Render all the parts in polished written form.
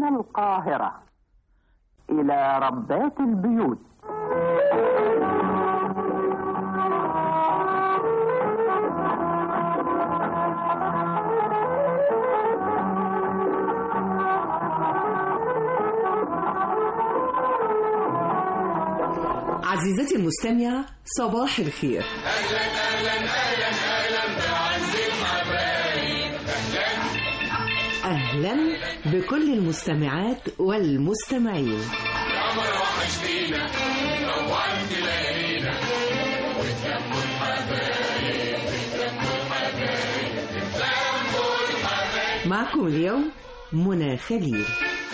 من القاهرة إلى ربات البيوت. عزيزتي المستمعة، صباح الخير. أهلا أهلا أهلا أهلا بعز الحبايب. أهلا بكل المستمعات والمستمعين. يا مرة وحشتينا نورت ليالينا وتلموا الحبايب تلموا الحبايب تلموا الحبايب. معكم اليوم منى خليل.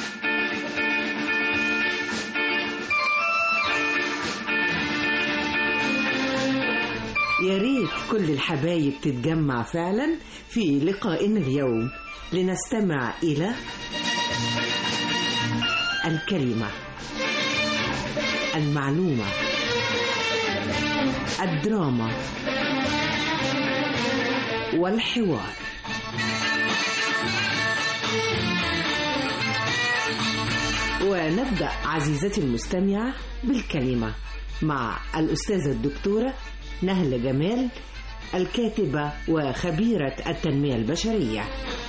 يا ريت كل الحبايب تتجمع فعلا في لقائنا اليوم لنستمع إلى الكلمة، المعلومة، الدراما والحوار. ونبدأ عزيزتي المستمعة بالكلمة مع الأستاذة الدكتورة نهلة جمال، الكاتبة وخبيرة التنمية البشرية.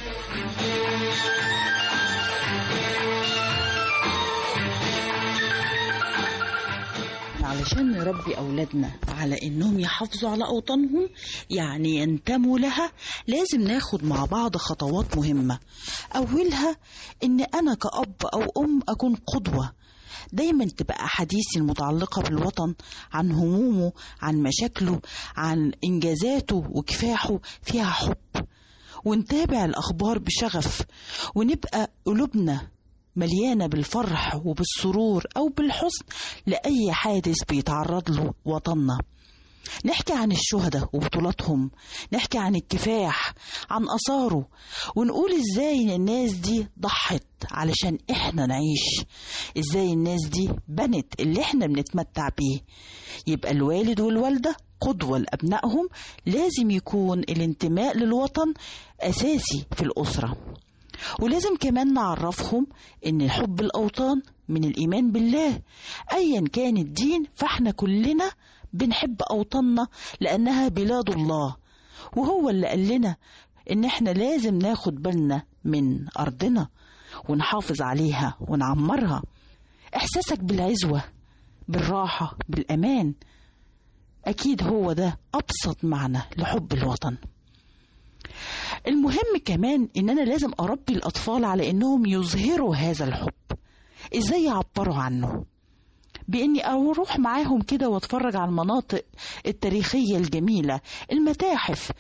علشان نربي أولادنا على إنهم يحافظوا على أوطانهم، يعني ينتموا لها، لازم ناخد مع بعض خطوات مهمة. أولها إن أنا كأب أو أم أكون قدوة، دايما تبقى أحاديثي المتعلقة بالوطن، عن همومه، عن مشاكله، عن إنجازاته وكفاحه فيها حب، ونتابع الأخبار بشغف، ونبقى قلوبنا مليانة بالفرح وبالسرور أو بالحزن لأي حادث بيتعرض له وطننا. نحكي عن الشهداء وبطولاتهم، نحكي عن الكفاح، عن آثاره، ونقول إزاي الناس دي ضحت علشان إحنا نعيش، إزاي الناس دي بنت اللي إحنا بنتمتع بيه. يبقى الوالد والوالدة قدوة لأبنائهم، لازم يكون الانتماء للوطن أساسي في الأسرة. ولازم كمان نعرفهم إن حب الأوطان من الإيمان بالله، أيا كان الدين، فإحنا كلنا بنحب أوطاننا لأنها بلاد الله، وهو اللي قال لنا إن إحنا لازم ناخد بالنا من أرضنا ونحافظ عليها ونعمرها. إحساسك بالعزوة، بالراحة، بالأمان، أكيد هو ده أبسط معنى لحب الوطن. المهم كمان إن أنا لازم أربي الأطفال على إنهم يظهروا هذا الحب. إزاي يعبروا عنه؟ بإني أروح معاهم كده وأتفرج على المناطق التاريخية الجميلة، المتاحف،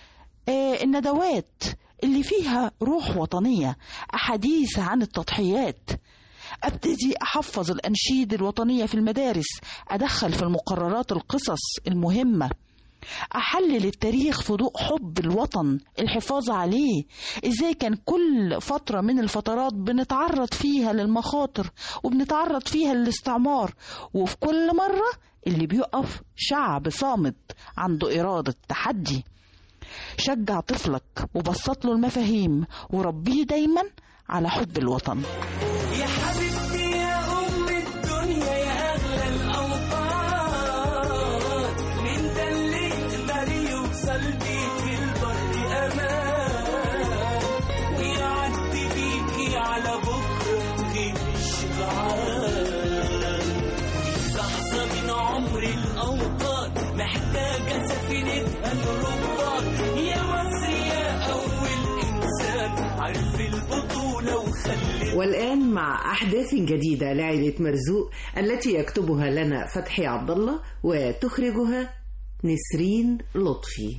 الندوات اللي فيها روح وطنية، أحاديث عن التضحيات. أبتدي أحفظ الأنشيد الوطنية في المدارس، أدخل في المقررات القصص المهمة، أحلل التاريخ في ضوء حب الوطن، الحفاظ عليه، إزاي كان كل فترة من الفترات بنتعرض فيها للمخاطر وبنتعرض فيها للاستعمار، وفي كل مرة اللي بيقف شعب صامت عنده إرادة تحدي. شجع طفلك وبسط له المفاهيم وربيه دايما على حب الوطن. يا حبيبتي يا أم الدنيا يا أغلى الأوطان، من ده اللي يقدر يوصل بيكي البر أمان، ويعدي بيكي على بكرة غير الشجعان. لحظة من عمر الأوطان محتاجة سفينتها الربان، يا مصر يا أول إنسان عرف البطولة وخلي. والآن مع أحداث جديدة لعائلة مرزوق التي يكتبها لنا فتحي عبد الله وتخرجها نسرين لطفي.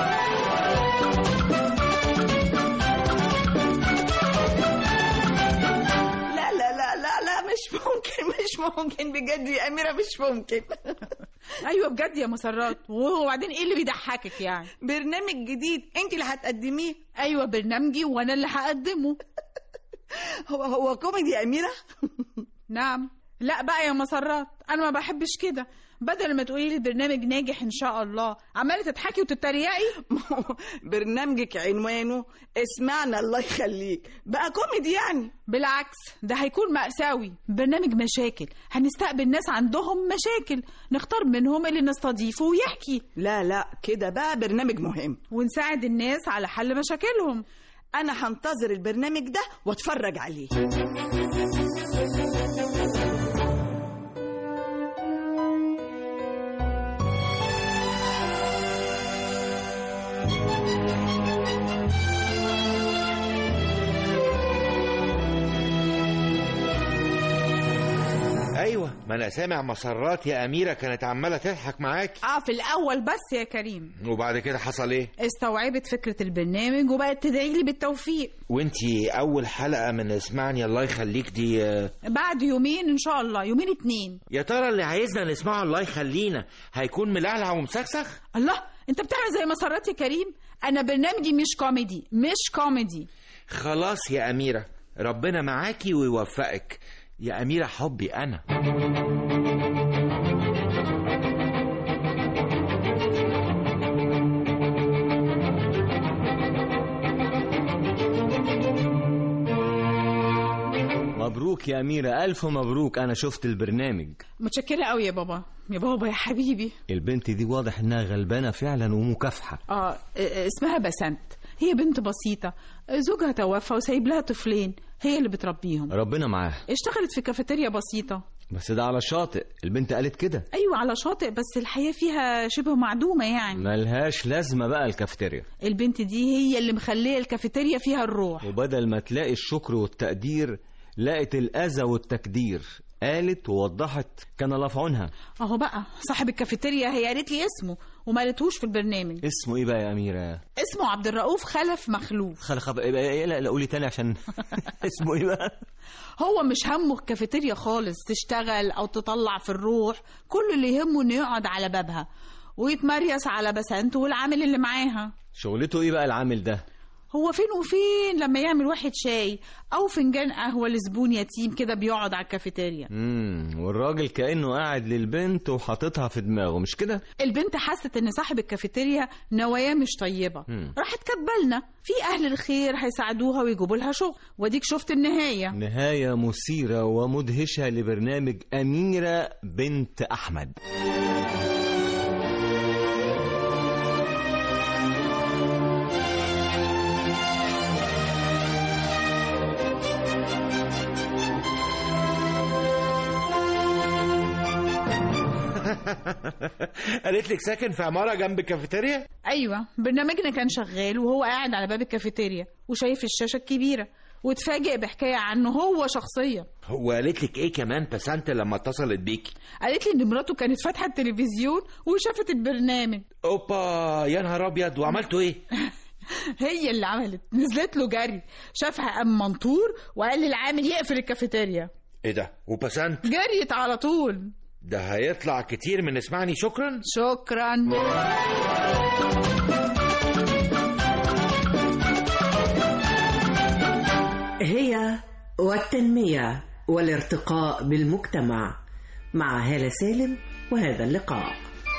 لا لا لا لا لا، مش ممكن بجد يا أميرة، مش ممكن. ايوه بجد يا مسرات. وبعدين ايه اللي بيضحكك يعني؟ برنامج جديد انت اللي هتقدميه. ايوه برنامجي وانا اللي هقدمه. هو كوميدي يا أميرة؟ نعم. لا بقى يا مسرات، انا ما بحبش كده. بدل ما تقولي لي البرنامج ناجح ان شاء الله عماله تضحكي وتتريقي. برنامجك عنوانه اسمعنا الله يخليك، بقى كوميدي يعني؟ بالعكس، ده هيكون مأساوي. برنامج مشاكل، هنستقبل ناس عندهم مشاكل، نختار منهم اللي نستضيفه ويحكي. لا كده بقى برنامج مهم، ونساعد الناس على حل مشاكلهم. انا هنتظر البرنامج ده واتفرج عليه. ايوه، ما انا سامع مسرات يا اميره كانت عماله تضحك معاكي. في الاول بس يا كريم. وبعد كده حصل ايه؟ استوعبت فكره البرنامج وبقت تدعي لي بالتوفيق. وانتي اول حلقه من اسمعني الله يخليك دي بعد يومين ان شاء الله، يومين 2. يا ترى اللي عايزنا نسمعه الله يخلينا هيكون ملعلع ومسخسخ؟ الله، انت بتعمل زي مسرات يا كريم. انا برنامجي مش كوميدي. خلاص يا اميره، ربنا معاكي ويوفقك يا أميرة حبي أنا. مبروك يا أميرة، ألف مبروك. أنا شفت البرنامج. متشكرة قوي يا بابا. يا بابا يا حبيبي. البنت دي واضح إنها غلبانة فعلا ومكافحة. اسمها بسنت. هي بنت بسيطة، زوجها توفى وسايب لها طفلين، هي اللي بتربيهم. ربنا معاها. اشتغلت في كافيتيريا بسيطة. بس ده على شاطئ، البنت قالت كده. أيوة على شاطئ، بس الحياة فيها شبه معدومة يعني. ملهاش لازمة بقى الكافيتيريا. البنت دي هي اللي مخلية الكافيتيريا فيها الروح. وبدل ما تلاقي الشكر والتقدير لقت الأذى والتكدير. قالت ووضحت كان الله في عونها. اهو بقى صاحب الكافيتيريا هي قالت لي اسمه وما قالتهوش في البرنامج. اسمه ايه بقى يا أميرة؟ اسمه عبد الرؤوف خلف مخلوف. لا قولي تاني عشان اسمه ايه بقى؟ هو مش همه الكافيتيريا خالص تشتغل او تطلع في الروح، كل اللي يهمه انه يقعد على بابها ويتمريس على بسنت والعامل اللي معاها. شغلته ايه بقى العامل ده؟ هو فين وفين لما يعمل واحد شاي او فنجان قهوه لزبون يتيم كده بيقعد على الكافيتيريا. والراجل كانه قاعد للبنت وحاططها في دماغه، مش كده؟ البنت حست ان صاحب الكافيتيريا نواياه مش طيبه. راحت كاتبالنا في اهل الخير هيساعدوها ويجيبوا لها شغل، واديك شفت النهايه. نهايه مثيره ومدهشه لبرنامج أميرة بنت أحمد. قالت لك ساكن في عمارة جنب الكافيتيريا؟ ايوه، برنامجنا كان شغال وهو قاعد على باب الكافيتيريا وشايف الشاشة الكبيرة واتفاجئ بحكاية عنه هو شخصيا. هو قالت لك ايه كمان بسنت لما اتصلت بيكي؟ قالت لي ان مراته كانت فاتحة التلفزيون وشافت البرنامج. اوبا يا نهار ابيض، وعملتوا ايه؟ هي اللي عملت، نزلت له جري، شافها قام منطور وقال للعامل يقفل الكافيتيريا. ايه ده؟ وبسنت جريت على طول. ده هيطلع كتير من اسمعني. شكرا. هي والتنمية والارتقاء بالمجتمع مع هالة سالم، وهذا اللقاء.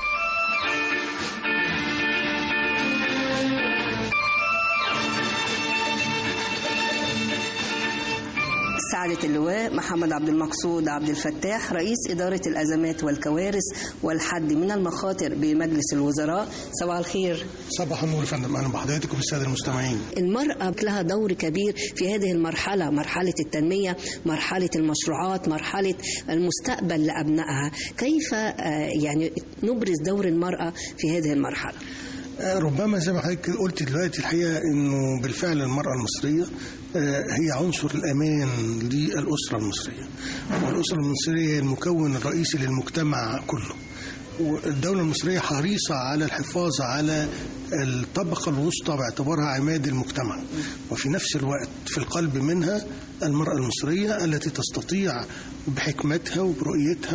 سعادة اللواء محمد عبد المقصود عبد الفتاح، رئيس إدارة الأزمات والكوارث والحد من المخاطر بمجلس الوزراء. صباح الخير. صباح النور يا فندم، أهلا بحضرتك وبالسادة المستمعين. المرأة لها دور كبير في هذه المرحلة، مرحلة التنمية، مرحلة المشروعات، مرحلة المستقبل لأبنائها. كيف يعني نبرز دور المرأة في هذه المرحلة؟ ربما زي ما حضرتك قلت دلوقتي، الحقيقة إنه بالفعل المرأة المصرية هي عنصر الأمان للأسرة المصرية، والأسرة المصرية هي المكون الرئيسي للمجتمع كله. والدولة المصرية حريصة على الحفاظ على الطبقة الوسطى باعتبارها عماد المجتمع، وفي نفس الوقت في القلب منها المرأة المصرية التي تستطيع بحكمتها وبرؤيتها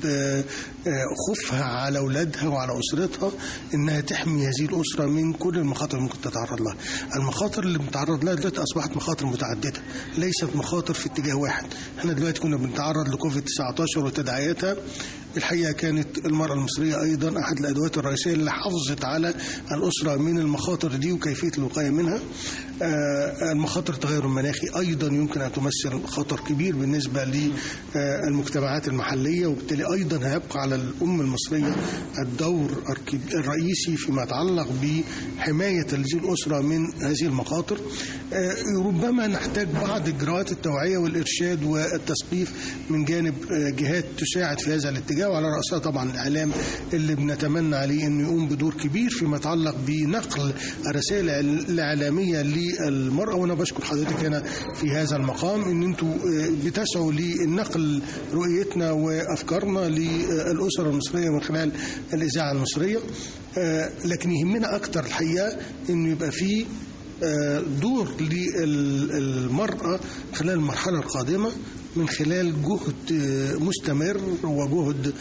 وبخوفها على أولادها وعلى أسرتها أنها تحمي هذه الأسرة من كل المخاطر اللي ممكن تتعرض لها. المخاطر اللي بنتعرض لها دلوقتي أصبحت مخاطر متعددة، ليست مخاطر في اتجاه واحد. احنا دلوقتي كنا بنتعرض لكوفيد-19 وتداعياتها. الحقيقة كانت المرأة المصرية أيضا أحد الأدوات الرئيسية اللي حافظت على الأسرة من المخاطر دي وكيفية الوقاية منها. المخاطر التغير المناخي أيضا يمكن أن تمثل خطر كبير بالنسبة للمجتمعات المحلية، وبالتالي أيضا هيبقى على الأم المصرية الدور الرئيسي فيما يتعلق بحماية هذه الأسرة من هذه المخاطر. ربما نحتاج بعض إجراءات التوعية والإرشاد والتثقيف من جانب جهات تساعد في هذا الاتجاه، وعلى رأسها طبعا الإعلام اللي بنتمنى عليه أنه يقوم بدور كبير فيما يتعلق بنقل الرسائل الإعلامية للمرأة. وأنا بشكر حضرتك هنا في هذا المقام أن أنتوا بتسعوا لنقل رؤيتنا وأفكارنا للأسرة المصرية من خلال الإذاعة المصرية. لكن يهمنا أكتر الحقيقة أنه يبقى فيه دور للمرأة خلال المرحلة القادمة من خلال جهد مستمر وجهد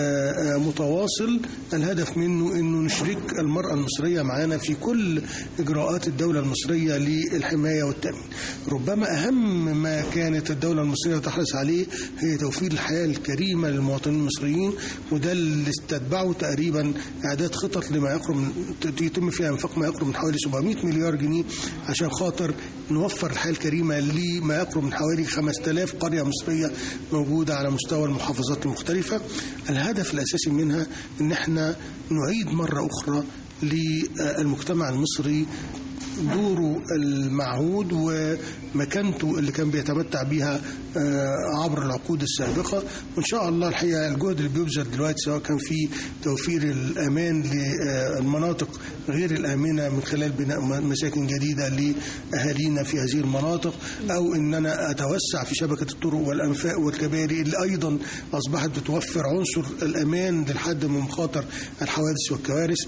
متواصل، الهدف منه أنه نشرك المرأة المصرية معنا في كل إجراءات الدولة المصرية للحماية والتأمين. ربما أهم ما كانت الدولة المصرية تحرص عليه هي توفير الحياة الكريمة للمواطنين المصريين، وده اللي استتبعه تقريبا إعداد خطط لما يقرب يتم فيها انفاق ما يقرب من حوالي 700 مليار جنيه عشان خاطر نوفر الحياة الكريمة لما يقرب من حوالي 5000 قرية مصرية موجودة على مستوى المحافظات المختلفة. الهدف الأساسي منها أن احنا نعيد مرة أخرى للمجتمع المصري دوره المعهود ومكانته اللي كان بيتمتع بيها عبر العقود السابقة. وإن شاء الله الحقيقة الجهد اللي بيبذل دلوقتي سواء كان في توفير الأمان للمناطق غير الآمنة من خلال بناء مساكن جديدة لأهالينا في هذه المناطق، أو إن أنا أتوسع في شبكة الطرق والأنفاق والكباري اللي أيضا أصبحت بتوفر عنصر الأمان للحد من مخاطر الحوادث والكوارث.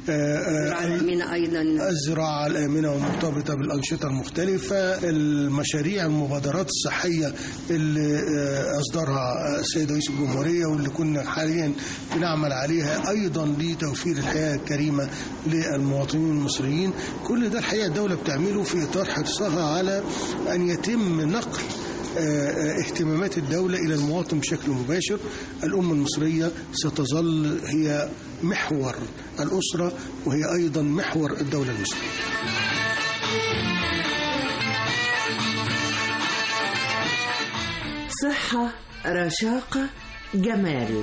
الزراعة الآمنة ومرتبطة بالأنشطة المختلفة، المشاريع المبادرات الصحية اللي أصدرها السيد رئيس الجمهورية واللي كنا حاليا بنعمل عليها أيضا لتوفير الحياة الكريمة للمواطنين المصريين. كل ده الحقيقة الدولة بتعمله في إطار حرصها على أن يتم نقل اهتمامات الدولة إلى المواطن بشكل مباشر. الأمة المصرية ستظل هي محور الأسرة وهي أيضا محور الدولة المصرية. صحة، رشاقة، جمال.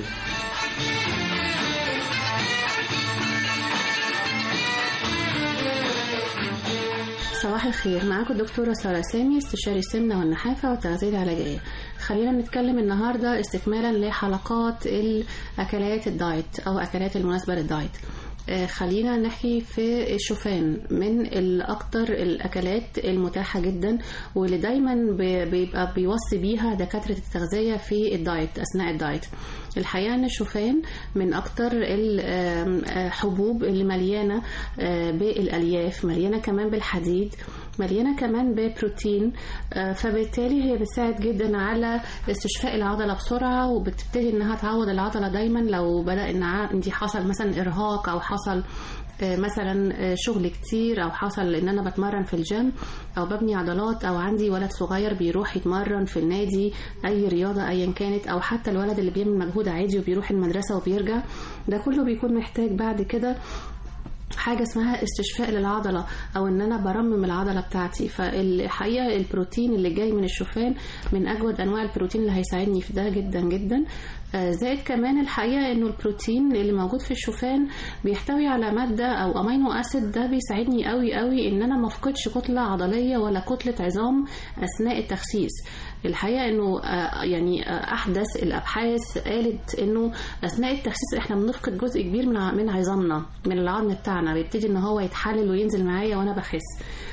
صباح الخير، معاكم الدكتورة سارة سامي، استشاري السمنة والنحافة والتغذية العلاجية. خلينا نتكلم النهاردة استكمالا لحلقات الأكلات الدايت أو أكلات المناسبة للدايت. خلينا نحكي في الشوفان من الأكتر الأكلات المتاحة جدا واللي دايما بيبقى بيوصي بيها دكاترة التغذية في الدايت أثناء الدايت. الحقيقة أن الشوفان من أكتر الحبوب اللي مليانة بالألياف، مليانة كمان بالحديد، مليانة كمان ببروتين، فبالتالي هي بتساعد جدا على استشفاء العضلة بسرعة، وبتبتدي انها تعوض العضلة دايما لو بدأ ان عندي حصل مثلا ارهاق او حصل مثلا شغل كتير او حصل ان انا بتمرن في الجيم او ببني عضلات او عندي ولد صغير بيروح يتمرن في النادي اي رياضة ايا كانت، او حتى الولد اللي بيعمل مجهود عادي وبيروح المدرسة وبيرجع، ده كله بيكون محتاج بعد كده حاجة اسمها استشفاء للعضلة او ان انا برمم العضلة بتاعتي. فالحقيقة البروتين اللي جاي من الشوفان من اجود انواع البروتين اللي هيساعدني في ده جدا جدا. زائد كمان الحقيقة انه البروتين اللي موجود في الشوفان بيحتوي على مادة او امينو اسيد، ده بيساعدني قوي قوي ان انا ما افقدش كتلة عضلية ولا كتلة عظام اثناء التخسيس. الحقيقة انه يعني احدث الابحاث قالت انه اثناء التخسيس احنا بنفقد جزء كبير من عظامنا، من العظم بتاعنا، بيبتدي ان هو يتحلل وينزل معايا وانا بخس.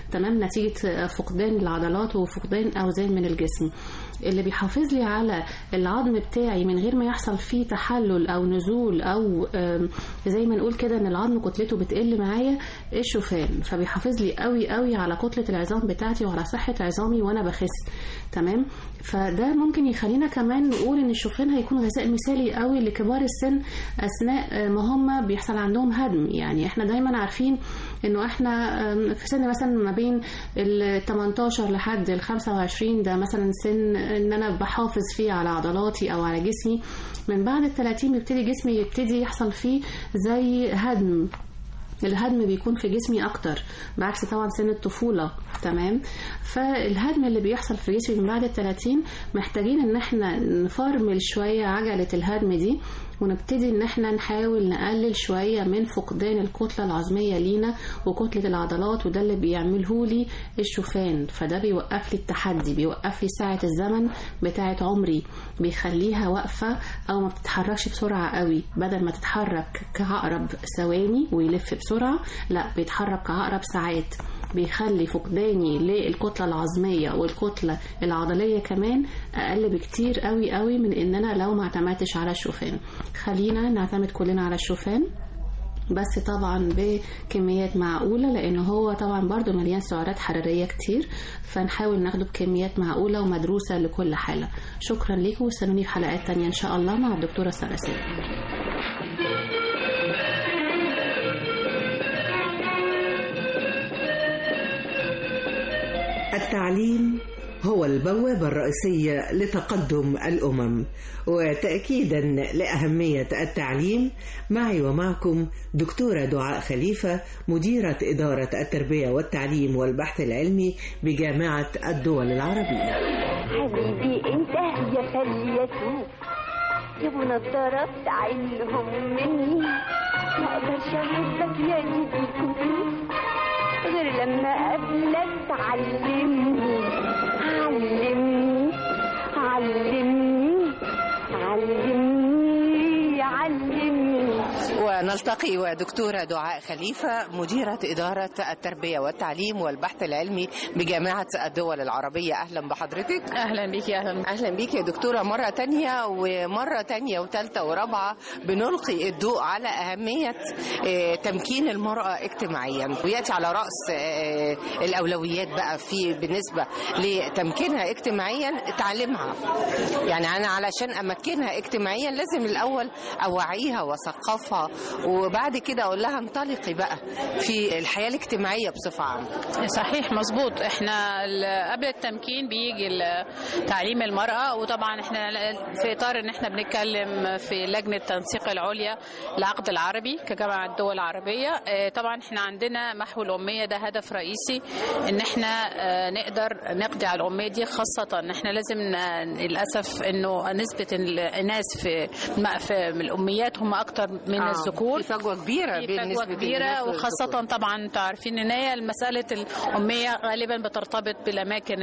تمام، نتيجة فقدان العضلات وفقدان أوزان من الجسم. اللي بيحافظ لي على العظم بتاعي من غير ما يحصل فيه تحلل أو نزول أو زي ما نقول كده ان العظم كتلته بتقل معايا الشوفان، فبيحافظ لي قوي قوي على كتلة العظام بتاعتي وعلى صحة عظامي وانا بخس. تمام، فده ممكن يخلينا كمان نقول ان الشوفان هيكون غذاء مثالي قوي لكبار السن اثناء ما هم بيحصل عندهم هدم. يعني احنا دايما عارفين انه احنا في سن مثلا ما بين ال 18 لحد ال 25 ده مثلا سن ان انا بحافظ فيه على عضلاتي او على جسمي. من بعد ال 30 بيبتدي جسمي يبتدي يحصل فيه زي هدم، الهدم بيكون في جسمي اكتر بعكس طبعا سن الطفولة. تمام، فالهدم اللي بيحصل في جسمي من بعد ال 30 محتاجين ان احنا نفرمل شوية عجلة الهدم دي، ونبتدي ان احنا نحاول نقلل شوية من فقدان الكتلة العظمية لينا وكتلة العضلات، وده اللي بيعمله لي الشوفان. فده بيوقف لي التحدي، بيوقف لي ساعة الزمن بتاعة عمري، بيخليها واقفة او ما بتتحركش بسرعة قوي. بدل ما تتحرك كعقرب ثواني ويلف بسرعة، لا بيتحرك كعقرب ساعات، بيخلي فقداني للكتلة العظمية والكتلة العضلية كمان أقل بكتير قوي قوي من إن أنا لو ما اعتمدتش على الشوفان. خلينا نعتمد كلنا على الشوفان، بس طبعا بكميات معقولة، لأنه هو طبعا برضو مليان سعرات حرارية كتير، فنحاول ناخده بكميات معقولة ومدروسة لكل حالة. شكرا لكم، واستنوني في حلقات تانية إن شاء الله مع الدكتورة سارة سامي. التعليم هو البوابة الرئيسية لتقدم الأمم، وتأكيدا لأهمية التعليم معي ومعكم دكتورة دعاء خليفة، مديرة إدارة التربية والتعليم والبحث العلمي بجامعة الدول العربية. حبيبي انت يا فليتوب جيبوا نظارة تعلهم مني، ما اقدرش احبك يا سيدي الكتب غير لما اقابلك تعلمني. علمني علمني علمني علمني. ونلتقي ودكتورة دعاء خليفة، مديرة إدارة التربية والتعليم والبحث العلمي بجامعة الدول العربية. أهلا بحضرتك. أهلا بيك. أهلا بيك يا دكتورة مرة تانية، ومرة تانية وثالثة ورابعة بنلقي الضوء على أهمية تمكين المرأة اجتماعيا، ويأتي على رأس الأولويات بقى في بالنسبة لتمكينها اجتماعيا تعليمها. يعني أنا علشان أمكنها اجتماعيا لازم الأول أوعيها وثقفها، وبعد كده أقول لها انطلقي بقى في الحياة الاجتماعية بصفة عامة. صحيح مظبوط. احنا قبل التمكين بيجي تعليم المرأة، وطبعا احنا في إطار ان احنا بنتكلم في لجنة تنسيق العليا العقد العربي كجامعة الدول العربية. طبعا احنا عندنا محو الأمية، ده هدف رئيسي ان احنا نقدر نقضي على الأمية دي، خاصة ان احنا لازم للأسف انه نسبة الناس في الأميات هم أكتر من الذكور. في فجوة كبيرة بين نسبة كبيرة، وخاصة طبعا انتوا عارفين ان هي مسألة الأمية غالبا بترتبط بالأماكن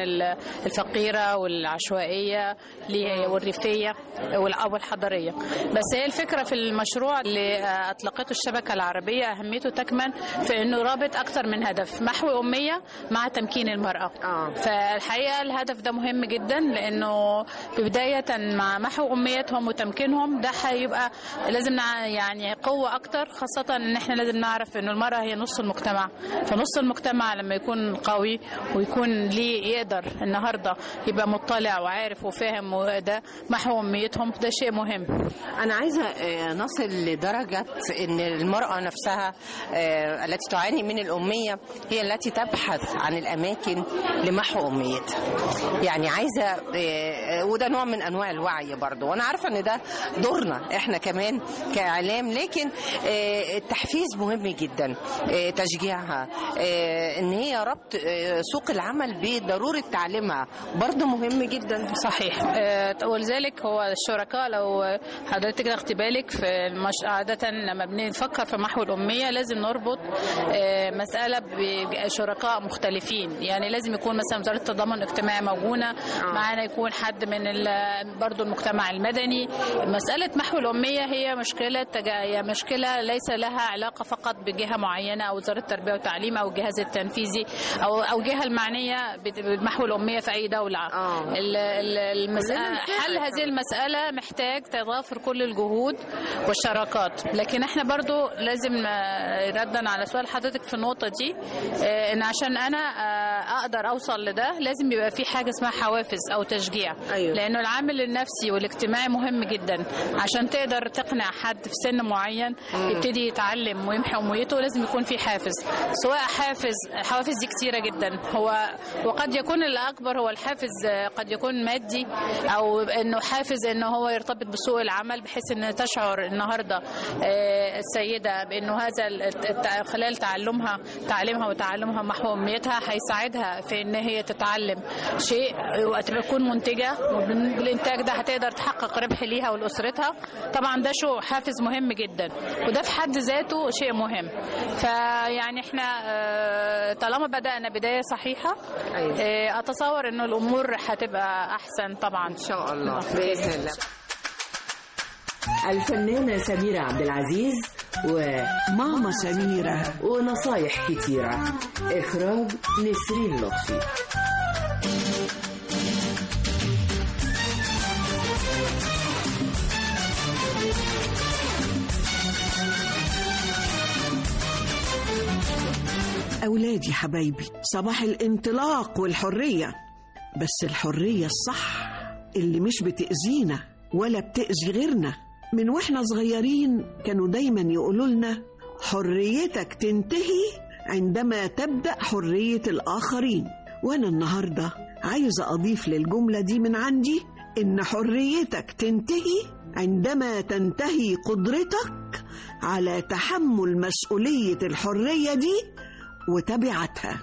الفقيرة والعشوائية والريفية والحضرية. بس هي الفكرة في المشروع اللي أطلقته الشبكة العربية أهميته تكمن في انه رابط أكتر من هدف، محو أمية مع تمكين المرأة. فالحقيقة الهدف ده مهم جدا، لأنه بداية مع محو أميتهم وتمكينهم ده هيبقى لازم يعني قوة أكتر، خاصة إن إحنا لازم نعرف إنه المرأة هي نص المجتمع. فنص المجتمع لما يكون قوي ويكون ليه يقدر النهاردة يبقى مطلع وعارف وفاهم، وده محو أميتهم ده شيء مهم. أنا عايزة نصل لدرجة إن المرأة نفسها التي تعاني من الأمية هي التي تبحث عن الأماكن لمحو أميتها. يعني عايزة، وده نوع من أنواع الوعي برضو، وأنا عارفة إن ده دورنا إحنا كمان كإعلام، لكن التحفيز مهم جدا، تشجيعها، إن هي ربط سوق العمل بضرورة تعليمها برضو مهم جدا. صحيح. ولذلك هو الشركاء، لو حضرتك اخدت بالك في عادة لما بنفكر في محو الأمية لازم نربط مسألة بشركاء مختلفين. يعني لازم يكون مثلا وزارة التضامن الاجتماعي موجودة معانا، يكون حد من برضو المجتمع المدني. مسألة محو الأمية هي مشكلة، هي المشكلة ليس لها علاقة فقط بجهة معينة أو وزارة التربية والتعليم أو الجهاز التنفيذي أو الجهة المعنية بمحو الأمية في أي دولة. حل هذه المسألة محتاج تضافر كل الجهود والشراكات. لكن احنا برضو لازم ردا على سؤال حضرتك في النقطة دي، ان عشان انا اقدر اوصل لده لازم يبقى في حاجة اسمها حوافز او تشجيع. أيوة. لانه العامل النفسي والاجتماعي مهم جدا. عشان تقدر تقنع حد في سن معين يبتدي يتعلم ويمحي اميته لازم يكون في حافز، سواء الحوافز دي كتيرة جدا. وقد يكون الاكبر هو الحافز، قد يكون مادي او انه حافز انه هو يرتبط بسوق العمل، بحيث ان تشعر النهارده السيده بانه هذا خلال تعليمها وتعلمها محو اميتها هيساعدها في ان هي تتعلم شيء وتكون منتجه، وبالانتاج ده هتقدر تحقق ربح ليها ولاسرتها. طبعا ده شيء حافز مهم جدا، وده في حد ذاته شيء مهم. فيعني احنا طالما بدأنا بدايه صحيحه اتصور انه الامور هتبقى احسن طبعا ان شاء الله باذن الله. الفنانة سميرة عبد العزيز وماما سميرة ونصايح كتيرة. إخراج نسرين لطفي. أولادي حبايبي، صباح الانطلاق والحرية، بس الحرية الصح اللي مش بتأذينا ولا بتأذي غيرنا. من واحنا صغيرين كانوا دايما يقولوا لنا حريتك تنتهي عندما تبدأ حرية الآخرين. وأنا النهاردة عايزة أضيف للجملة دي من عندي إن حريتك تنتهي عندما تنتهي قدرتك على تحمل مسؤولية الحرية دي وتبعتها.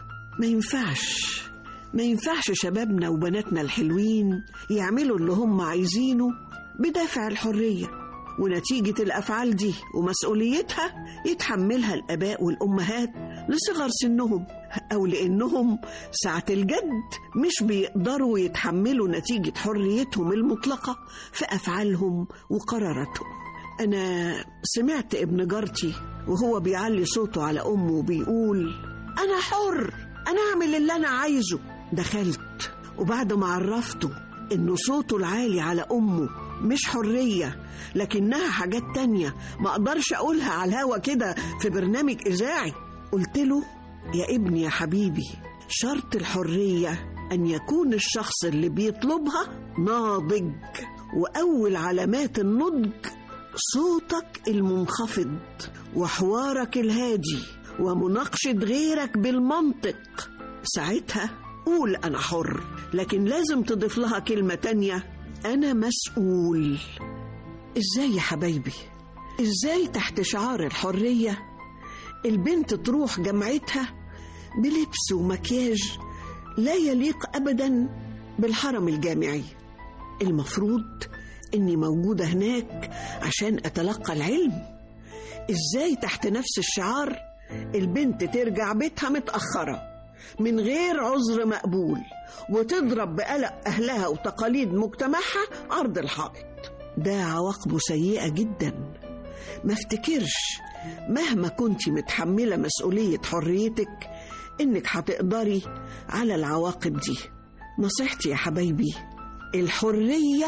ما ينفعش شبابنا وبناتنا الحلوين يعملوا اللي هم عايزينه بدافع الحرية، ونتيجة الأفعال دي ومسؤوليتها يتحملها الآباء والأمهات لصغر سنهم، أو لأنهم ساعة الجد مش بيقدروا يتحملوا نتيجة حريتهم المطلقة في أفعالهم وقراراتهم. أنا سمعت ابن جارتي وهو بيعلي صوته على أمه وبيقول أنا حر، أنا أعمل اللي أنا عايزه. دخلت وبعد ما عرفته إنه صوته العالي على أمه مش حرية لكنها حاجات تانية ما أقدرش أقولها على الهوا كده في برنامج إذاعي، قلت له يا ابني يا حبيبي، شرط الحرية أن يكون الشخص اللي بيطلبها ناضج، وأول علامات النضج صوتك المنخفض وحوارك الهادي ومناقشة غيرك بالمنطق. ساعتها قول أنا حر، لكن لازم تضيف لها كلمة تانية، أنا مسؤول. إزاي يا حبايبي؟ إزاي تحت شعار الحرية البنت تروح جامعتها بلبس ومكياج لا يليق أبدا بالحرم الجامعي؟ المفروض إني موجودة هناك عشان أتلقى العلم. إزاي تحت نفس الشعار البنت ترجع بيتها متأخرة من غير عذر مقبول وتضرب بقلق أهلها وتقاليد مجتمعها عرض الحائط؟ ده عواقبه سيئة جدا. ما افتكرش مهما كنت متحملة مسؤولية حريتك إنك هتقدري على العواقب دي. نصيحتي يا حبايبي، الحرية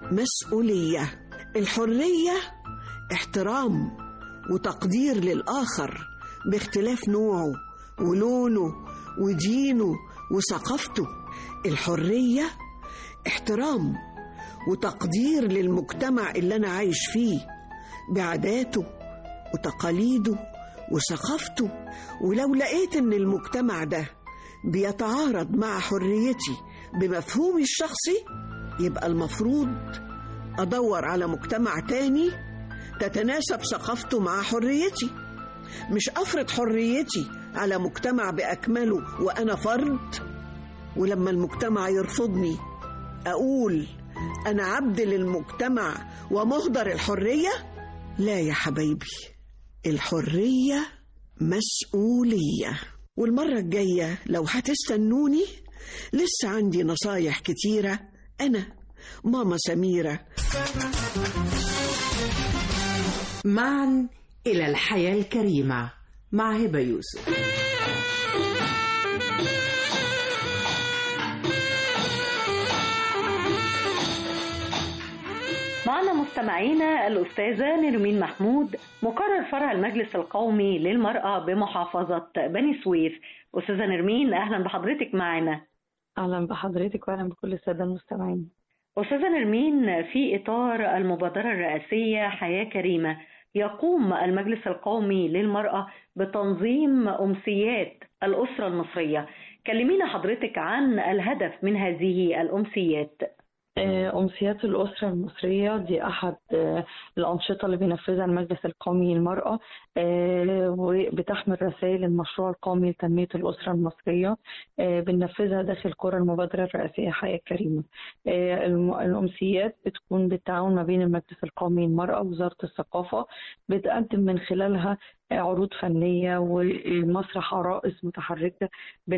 مسؤولية. الحرية احترام وتقدير للآخر باختلاف نوعه ولونه ودينه وثقافته. الحرية احترام وتقدير للمجتمع اللي أنا عايش فيه بعاداته وتقاليده وثقافته. ولو لقيت إن المجتمع ده بيتعارض مع حريتي بمفهومي الشخصي، يبقى المفروض أدور على مجتمع تاني تتناسب ثقافته مع حريتي، مش أفرض حريتي على مجتمع بأكمله وأنا فرد، ولما المجتمع يرفضني أقول أنا عبد للمجتمع ومهدر الحرية. لا يا حبايبي، الحرية مسؤولية. والمرة الجاية لو هتستنوني لسه عندي نصايح كتيرة. أنا ماما سميرة. معا إلى الحياة الكريمة مع هبة يوسف. معنا مستمعينا الأستاذة نرمين محمود، مقرر فرع المجلس القومي للمرأة بمحافظة بني سويف. أستاذة نرمين، أهلا بحضرتك معنا. أهلا بحضرتك وأهلا بكل السادة المستمعين. أستاذة نرمين، في إطار المبادرة الرئاسية حياة كريمة يقوم المجلس القومي للمرأة بتنظيم أمسيات الأسرة المصرية. كلمينا حضرتك عن الهدف من هذه الأمسيات. أمسيات الأسرة المصرية دي أحد الأنشطة اللي بينفذها المجلس القومي للمرأة، وبتحمل رسائل المشروع القومي لتنمية الأسرة المصرية، بننفذها داخل قرى المبادرة الرئاسية حياة كريمة. الأمسيات بتكون بالتعاون ما بين المجلس القومي للمرأة ووزارة الثقافة، بتقدم من خلالها عروض فنية ومسرح عرائس متحركة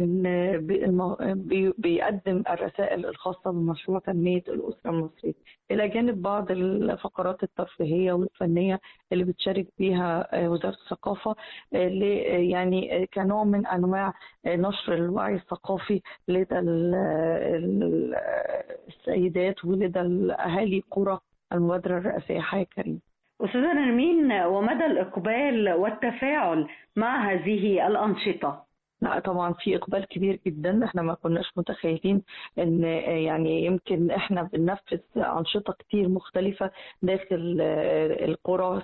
بيقدم الرسائل الخاصة بمشروع تنمية الأسرة المصرية، إلى جانب بعض الفقرات الترفيهية والفنية اللي بتشارك بيها وزارة الثقافة، يعني كنوع من أنواع نشر الوعي الثقافي لدى السيدات ولدى أهالي قرى المبادرة الرئاسية حياة كريمة. أستاذة نرمين، ومدى الإقبال والتفاعل مع هذه الأنشطة؟ لا طبعا في إقبال كبير جدا، احنا ما كناش متخيلين ان يعني يمكن احنا بننفذ أنشطة كتير مختلفة داخل القرى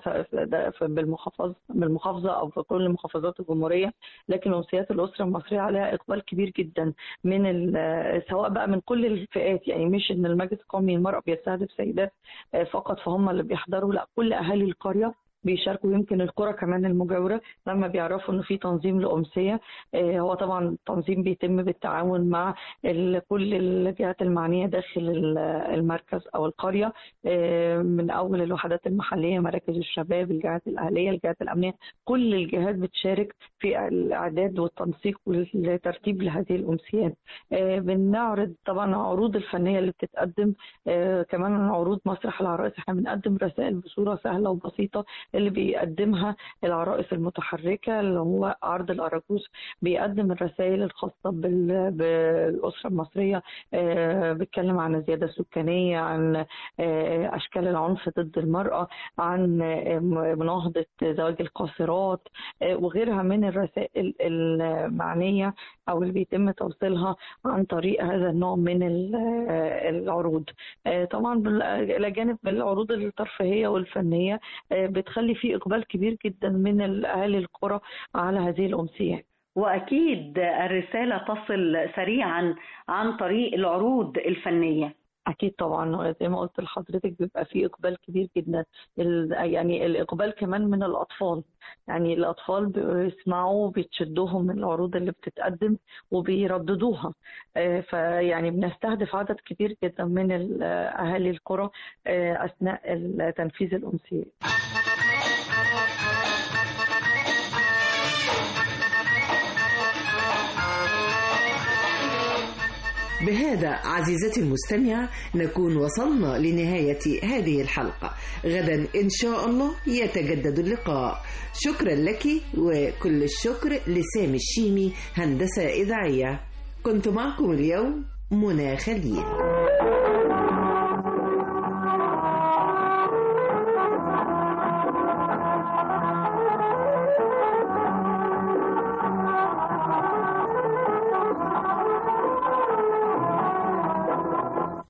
بالمحافظة أو في كل محافظات الجمهورية، لكن أمسيات الأسرة المصرية عليها إقبال كبير جدا من سواء بقى من كل الفئات، يعني مش ان المجلس القومي للمرأة بيستهدف سيدات فقط فهم اللي بيحضروا، لا كل أهالي القرية بيشاركوا، يمكن القرى كمان المجاورة لما بيعرفوا انه في تنظيم لأمسية. هو طبعا التنظيم بيتم بالتعاون مع كل الجهات المعنية داخل المركز او القرية، من اول الوحدات المحلية، مراكز الشباب، الجهات الأهلية، الجهات الأمنية، كل الجهات بتشارك في الإعداد والتنسيق والترتيب لهذه الأمسيات. بنعرض طبعا عروض الفنية اللي بتتقدم، كمان عروض مسرح العرائس، احنا بنقدم رسائل بصورة سهلة وبسيطة اللي بيقدمها العرائس المتحركة، اللي هو عرض الأراجوز بيقدم الرسائل الخاصة بالأسرة المصرية، بيتكلم عن الزيادة السكانية، عن أشكال العنف ضد المرأة، عن مناهضة زواج القاصرات وغيرها من الرسائل المعنية أو اللي بيتم توصيلها عن طريق هذا النوع من العروض. طبعا إلى جانب العروض الترفيهية والفنية بتخلي فيه إقبال كبير جدا من أهالي القرى على هذه الأمسيات. وأكيد الرسالة تصل سريعا عن طريق العروض الفنية. أكيد طبعا، زي ما قلت لحضرتك بيبقى فيه إقبال كبير جدا، يعني الإقبال كمان من الأطفال، يعني الأطفال بيسمعوا بيتشدوهم من العروض اللي بتتقدم وبيرددوها، فيعني بنستهدف عدد كبير جدا من أهالي القرى أثناء تنفيذ الأمسية. بهذا عزيزتي المستمعة نكون وصلنا لنهاية هذه الحلقة. غدا إن شاء الله يتجدد اللقاء. شكرا لك، وكل الشكر لسامي الشيمي هندسة إذاعية. كنت معكم اليوم منى خليل.